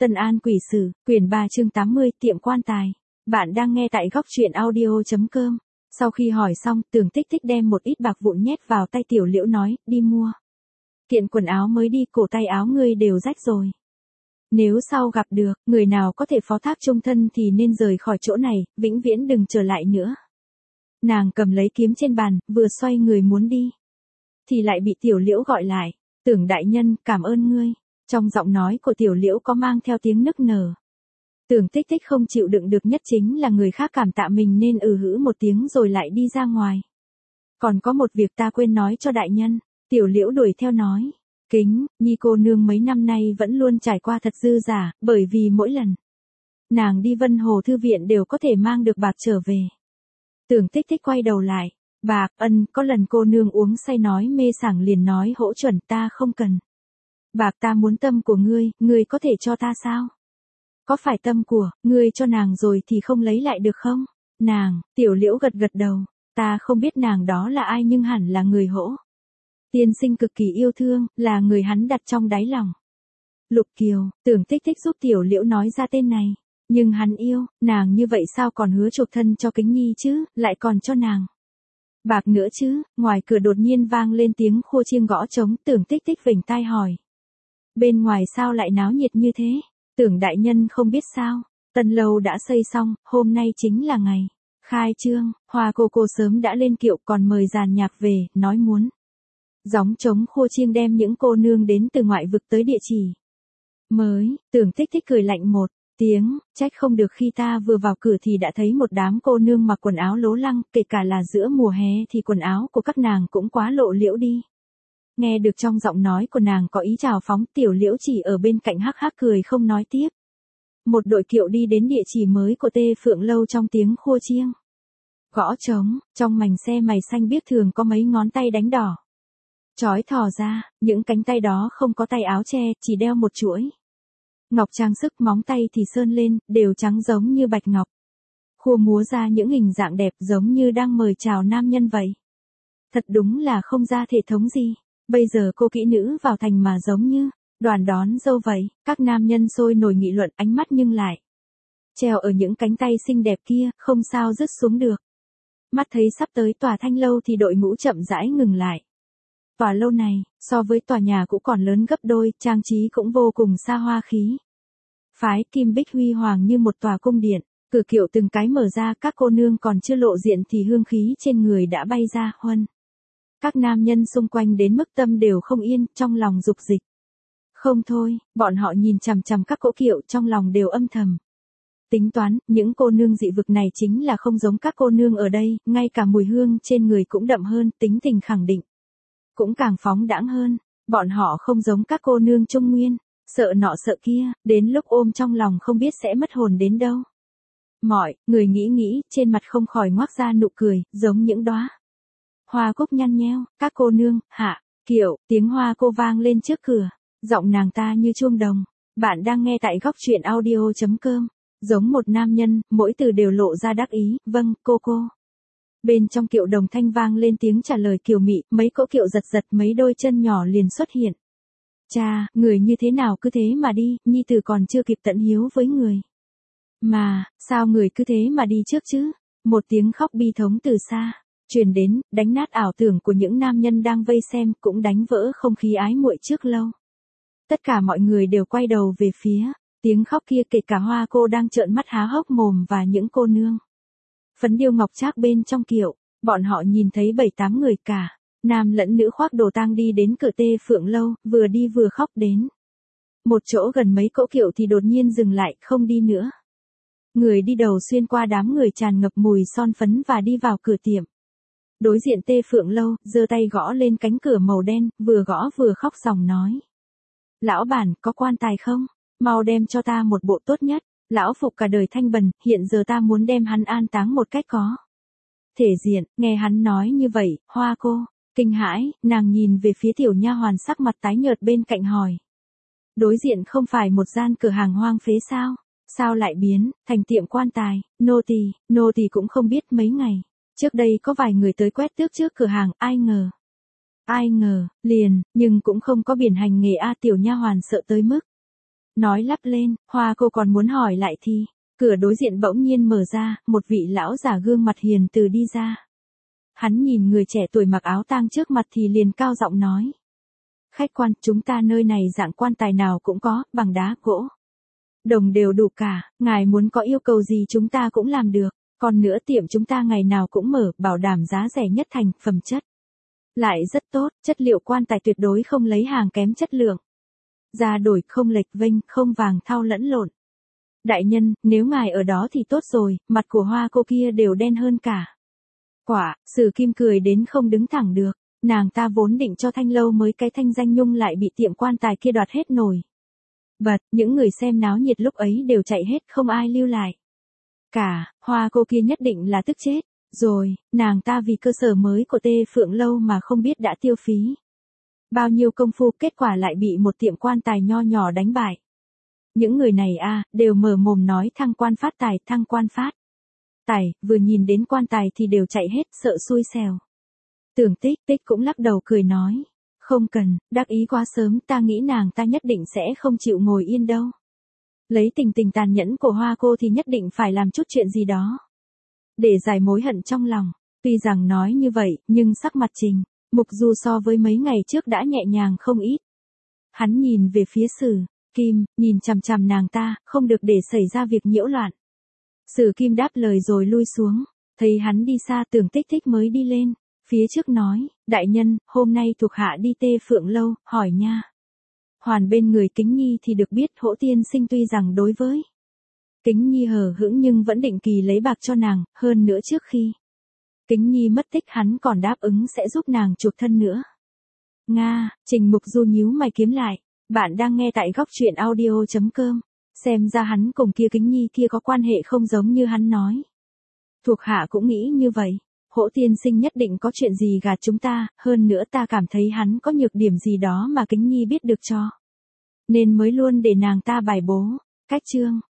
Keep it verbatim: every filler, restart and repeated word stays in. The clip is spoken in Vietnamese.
Tân An Quỷ Sử, quyển ba chương tám mươi, tiệm quan tài. Bạn đang nghe tại góc truyện audio.com. Sau khi hỏi xong, Tưởng Tích Tích đem một ít bạc vụn nhét vào tay Tiểu Liễu nói, đi mua. Kiện quần áo mới đi, cổ tay áo ngươi đều rách rồi. Nếu sau gặp được, người nào có thể phó thác chung thân thì nên rời khỏi chỗ này, vĩnh viễn đừng trở lại nữa. Nàng cầm lấy kiếm trên bàn, vừa xoay người muốn đi. Thì lại bị Tiểu Liễu gọi lại. Tưởng đại nhân, cảm ơn ngươi. Trong giọng nói của Tiểu Liễu có mang theo tiếng nức nở. Tưởng Tích Tích không chịu đựng được nhất chính là người khác cảm tạ mình nên ừ hử một tiếng rồi lại đi ra ngoài. Còn có một việc ta quên nói cho đại nhân. Tiểu Liễu đuổi theo nói. Kính, Nhi cô nương mấy năm nay vẫn luôn trải qua thật dư giả, bởi vì mỗi lần nàng đi Vân Hồ Thư Viện đều có thể mang được bạc trở về. Tưởng Tích Tích quay đầu lại. Bạc, ân, có lần cô nương uống say nói mê sảng liền nói hỗ chuẩn ta không cần. Bạc ta muốn tâm của ngươi, ngươi có thể cho ta sao? Có phải tâm của, ngươi cho nàng rồi thì không lấy lại được không? Nàng, Tiểu Liễu gật gật đầu, ta không biết nàng đó là ai nhưng hẳn là người hỗ. Tiên sinh cực kỳ yêu thương, là người hắn đặt trong đáy lòng. Lục Kiều, Tưởng Tích Tích giúp Tiểu Liễu nói ra tên này. Nhưng hắn yêu, nàng như vậy sao còn hứa chuộc thân cho Kính Nhi chứ, lại còn cho nàng. Bạc nữa chứ, ngoài cửa đột nhiên vang lên tiếng khua chiêng gõ trống, Tưởng Tích Tích vểnh tai hỏi. Bên ngoài sao lại náo nhiệt như thế? Tưởng đại nhân không biết sao, Tân Lâu đã xây xong, hôm nay chính là ngày khai trương, Hoa cô cô sớm đã lên kiệu còn mời dàn nhạc về, nói muốn gióng trống khua chiêng đem những cô nương đến từ ngoại vực tới địa chỉ mới. Tưởng Tích Tích cười lạnh một tiếng, trách không được khi ta vừa vào cửa thì đã thấy một đám cô nương mặc quần áo lố lăng, kể cả là giữa mùa hè thì quần áo của các nàng cũng quá lộ liễu đi. Nghe được trong giọng nói của nàng có ý chào phóng, Tiểu Liễu chỉ ở bên cạnh hắc hắc cười không nói tiếp. Một đội kiệu đi đến địa chỉ mới của Tê Phượng Lâu trong tiếng khua chiêng gõ trống, trong mành xe mày xanh biếc thường có mấy ngón tay đánh đỏ chói thò ra, những cánh tay đó không có tay áo che, chỉ đeo một chuỗi ngọc trang sức, móng tay thì sơn lên, đều trắng giống như bạch ngọc. Khua múa ra những hình dạng đẹp giống như đang mời chào nam nhân vậy. Thật đúng là không ra thể thống gì. Bây giờ cô kỹ nữ vào thành mà giống như đoàn đón dâu vậy. Các nam nhân sôi nổi nghị luận, ánh mắt nhưng lại treo ở những cánh tay xinh đẹp kia, không sao dứt xuống được. Mắt thấy sắp tới tòa Thanh Lâu thì đội ngũ chậm rãi ngừng lại. Tòa lâu này, so với tòa nhà cũ còn lớn gấp đôi, trang trí cũng vô cùng xa hoa khí phái, kim bích huy hoàng như một tòa cung điện. Cửa kiệu từng cái mở ra, các cô nương còn chưa lộ diện thì hương khí trên người đã bay ra, huân. Các nam nhân xung quanh đến mức tâm đều không yên, trong lòng dục dịch. Không thôi, bọn họ nhìn chằm chằm các cỗ kiệu trong lòng đều âm thầm. Tính toán, những cô nương dị vực này chính là không giống các cô nương ở đây, ngay cả mùi hương trên người cũng đậm hơn, tính tình khẳng định. Cũng càng phóng đãng hơn, bọn họ không giống các cô nương Trung Nguyên, sợ nọ sợ kia, đến lúc ôm trong lòng không biết sẽ mất hồn đến đâu. Mọi người nghĩ nghĩ, trên mặt không khỏi ngoác ra nụ cười, giống những đóa hoa cúc nhăn nheo. Các cô nương, hạ, kiệu, tiếng hoa cô vang lên trước cửa, giọng nàng ta như chuông đồng. Bạn đang nghe tại góc truyện audio.com, giống một nam nhân, mỗi từ đều lộ ra đắc ý, vâng, cô cô. Bên trong kiệu đồng thanh vang lên tiếng trả lời kiều mị, mấy cỗ kiệu giật giật, mấy đôi chân nhỏ liền xuất hiện. Cha, người như thế nào cứ thế mà đi, nhi tử còn chưa kịp tận hiếu với người. Mà, sao người cứ thế mà đi trước chứ? Một tiếng khóc bi thống từ xa truyền đến, đánh nát ảo tưởng của những nam nhân đang vây xem, cũng đánh vỡ không khí ái muội trước lâu. Tất cả mọi người đều quay đầu về phía tiếng khóc kia, kể cả Hoa cô đang trợn mắt há hốc mồm và những cô nương phấn điêu ngọc trác bên trong kiệu. Bọn họ nhìn thấy bảy tám người cả, nam lẫn nữ khoác đồ tang đi đến cửa Tê Phượng Lâu, vừa đi vừa khóc đến một chỗ gần mấy cỗ kiệu thì đột nhiên dừng lại, không đi nữa. Người đi đầu xuyên qua đám người tràn ngập mùi son phấn và đi vào cửa tiệm đối diện Tê Phượng Lâu, giơ tay gõ lên cánh cửa màu đen, vừa gõ vừa khóc ròng nói. Lão bản, có quan tài không? Mau đem cho ta một bộ tốt nhất. Lão phục cả đời thanh bần, hiện giờ ta muốn đem hắn an táng một cách có thể diện. Nghe hắn nói như vậy, Hoa cô kinh hãi, nàng nhìn về phía tiểu nha hoàn sắc mặt tái nhợt bên cạnh hỏi. Đối diện không phải một gian cửa hàng hoang phế sao? Sao lại biến thành tiệm quan tài? Nô tỳ, nô tỳ cũng không biết, mấy ngày trước đây có vài người tới quét tước trước cửa hàng, ai ngờ. Ai ngờ, liền, nhưng cũng không có biển hành nghề a. Tiểu nha hoàn sợ tới mức Nói lắp lên, Hoa cô còn muốn hỏi lại thì, cửa đối diện bỗng nhiên mở ra, một vị lão giả gương mặt hiền từ đi ra. Hắn nhìn người trẻ tuổi mặc áo tang trước mặt thì liền cao giọng nói. Khách quan, chúng ta nơi này dạng quan tài nào cũng có, bằng đá, gỗ, đồng đều đủ cả, ngài muốn có yêu cầu gì chúng ta cũng làm được, còn nữa tiệm chúng ta ngày nào cũng mở, bảo đảm giá rẻ nhất thành, phẩm chất lại rất tốt, chất liệu quan tài tuyệt đối không lấy hàng kém chất lượng. Giá đổi không lệch vênh, không vàng thau lẫn lộn. Đại nhân, nếu ngài ở đó thì tốt rồi, mặt của Hoa cô kia đều đen hơn cả. Quả, Sử Kim cười đến không đứng thẳng được, nàng ta vốn định cho Thanh Lâu mới cái thanh danh nhung lại bị tiệm quan tài kia đoạt hết nổi. Bật, những người xem náo nhiệt lúc ấy đều chạy hết, không ai lưu lại. Cả, Hoa cô kia nhất định là tức chết, rồi, nàng ta vì cơ sở mới của Tê Phượng Lâu mà không biết đã tiêu phí bao nhiêu công phu, kết quả lại bị một tiệm quan tài nho nhỏ đánh bại. Những người này a à, đều mở mồm nói thăng quan phát tài, thăng quan phát tài, vừa nhìn đến quan tài thì đều chạy hết, sợ xui xẻo. Tưởng Tích Tích cũng lắc đầu cười nói, không cần, đắc ý quá sớm, ta nghĩ nàng ta nhất định sẽ không chịu ngồi yên đâu. Lấy tình tình tàn nhẫn của Hoa cô thì nhất định phải làm chút chuyện gì đó để giải mối hận trong lòng. Tuy rằng nói như vậy, nhưng sắc mặt Trình Mục Du so với mấy ngày trước đã nhẹ nhàng không ít. Hắn nhìn về phía Sử Kim, nhìn chằm chằm nàng ta, không được để xảy ra việc nhiễu loạn. Sử Kim đáp lời rồi lui xuống, thấy hắn đi xa, Tưởng Tích Tích mới đi lên, phía trước nói, đại nhân, hôm nay thuộc hạ đi Tê Phượng Lâu, hỏi nha. Hoàn bên người Kính Nhi thì được biết Hỗ tiên sinh tuy rằng đối với Kính Nhi hờ hững nhưng vẫn định kỳ lấy bạc cho nàng, hơn nữa trước khi Kính Nhi mất tích hắn còn đáp ứng sẽ giúp nàng chuộc thân nữa. Nga, Trình Mục Du nhíu mày kiếm lại, bạn đang nghe tại góc truyện audio chấm com, xem ra hắn cùng kia Kính Nhi kia có quan hệ không giống như hắn nói. Thuộc hạ cũng nghĩ như vậy, Hỗ tiên sinh nhất định có chuyện gì gạt chúng ta, hơn nữa ta cảm thấy hắn có nhược điểm gì đó mà Kính Nhi biết được cho. Nên mới luôn để nàng ta bài bố, cách chương.